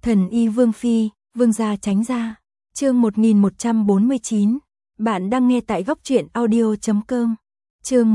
Thần y Vương Phi, Vương gia tránh ra. Chương 1149. Bạn đang nghe tại góc truyện audio.com. Chương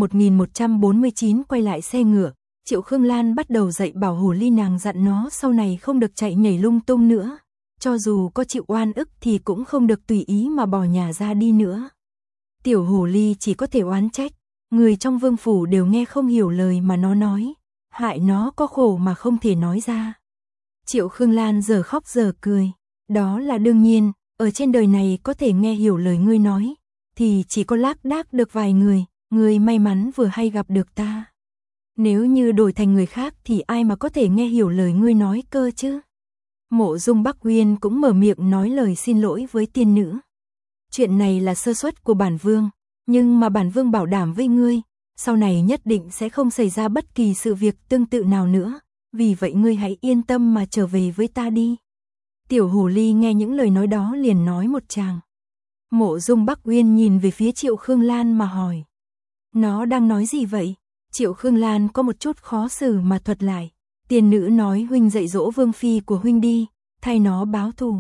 1149 quay lại xe ngựa. Triệu Khương Lan bắt đầu dạy bảo hồ ly nàng dặn nó sau này không được chạy nhảy lung tung nữa. Cho dù có chịu oan ức thì cũng không được tùy ý mà bỏ nhà ra đi nữa. Tiểu hồ ly chỉ có thể oán trách. Người trong vương phủ đều nghe không hiểu lời mà nó nói. Hại nó có khổ mà không thể nói ra. Triệu Khương Lan giờ khóc giờ cười. Đó là đương nhiên, ở trên đời này có thể nghe hiểu lời ngươi nói. Thì chỉ có lác đác được vài người, ngươi may mắn vừa hay gặp được ta. Nếu như đổi thành người khác thì ai mà có thể nghe hiểu lời ngươi nói cơ chứ. Mộ Dung Bắc Uyên cũng mở miệng nói lời xin lỗi với tiên nữ. Chuyện này là sơ suất của bản vương, nhưng mà bản vương bảo đảm với ngươi, sau này nhất định sẽ không xảy ra bất kỳ sự việc tương tự nào nữa, vì vậy ngươi hãy yên tâm mà trở về với ta đi. Tiểu hồ ly nghe những lời nói đó liền nói một tràng. Mộ Dung Bắc Uyên nhìn về phía Triệu Khương Lan mà hỏi. Nó đang nói gì vậy? Triệu Khương Lan có một chút khó xử mà thuật lại. Tiên nữ nói huynh dạy dỗ vương phi của huynh đi, thay nó báo thù.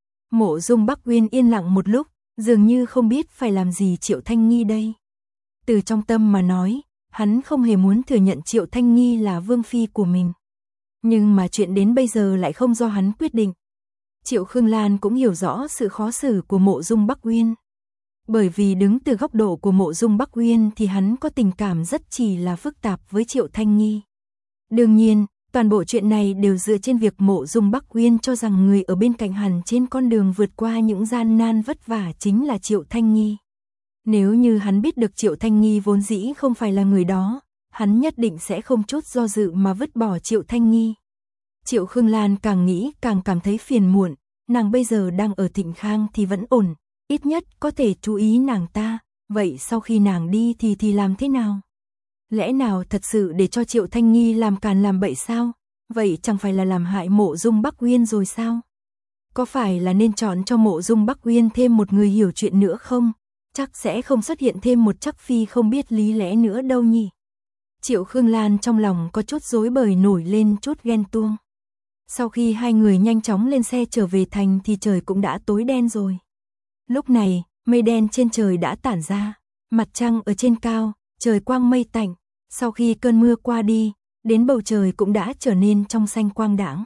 Mộ Dung Bắc Uyên yên lặng một lúc, dường như không biết phải làm gì Triệu Thanh Nghi đây. Từ trong tâm mà nói, hắn không hề muốn thừa nhận Triệu Thanh Nghi là vương phi của mình. Nhưng mà chuyện đến bây giờ lại không do hắn quyết định. Triệu Khương Lan cũng hiểu rõ sự khó xử của Mộ Dung Bắc Uyên. Bởi vì đứng từ góc độ của Mộ Dung Bắc Uyên thì hắn có tình cảm rất chỉ là phức tạp với Triệu Thanh Nghi. Đương nhiên, toàn bộ chuyện này đều dựa trên việc Mộ Dung Bắc Uyên cho rằng người ở bên cạnh hắn trên con đường vượt qua những gian nan vất vả chính là Triệu Thanh Nghi. Nếu như hắn biết được Triệu Thanh Nghi vốn dĩ không phải là người đó, hắn nhất định sẽ không chút do dự mà vứt bỏ Triệu Thanh Nghi. Triệu Khương Lan càng nghĩ càng cảm thấy phiền muộn, nàng bây giờ đang ở Thịnh Khang thì vẫn ổn, ít nhất có thể chú ý nàng ta, vậy sau khi nàng đi thì làm thế nào? Lẽ nào thật sự để cho Triệu Thanh Nghi làm càn làm bậy sao? Vậy chẳng phải là làm hại Mộ Dung Bắc Uyên rồi sao? Có phải là nên chọn cho Mộ Dung Bắc Uyên thêm một người hiểu chuyện nữa không? Chắc sẽ không xuất hiện thêm một chắc phi không biết lý lẽ nữa đâu nhỉ? Triệu Khương Lan trong lòng có chút rối bời nổi lên chút ghen tuông. Sau khi hai người nhanh chóng lên xe trở về thành thì trời cũng đã tối đen rồi. Lúc này, mây đen trên trời đã tản ra, mặt trăng ở trên cao, trời quang mây tạnh. Sau khi cơn mưa qua đi, đến bầu trời cũng đã trở nên trong xanh quang đãng.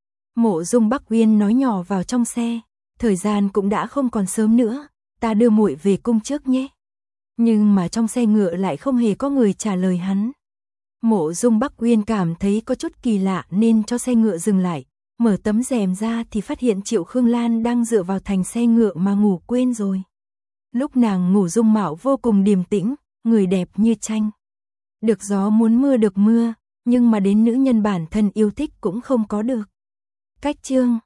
Mộ Dung Bắc Uyên nói nhỏ vào trong xe, thời gian cũng đã không còn sớm nữa, ta đưa muội về cung trước nhé. Nhưng mà trong xe ngựa lại không hề có người trả lời hắn. Mộ Dung Bắc Uyên cảm thấy có chút kỳ lạ nên cho xe ngựa dừng lại, mở tấm rèm ra thì phát hiện Triệu Khương Lan đang dựa vào thành xe ngựa mà ngủ quên rồi. Lúc nàng ngủ dung mạo vô cùng điềm tĩnh, người đẹp như tranh. Được gió muốn mưa được mưa, nhưng mà đến nữ nhân bản thân yêu thích cũng không có được. Cách chương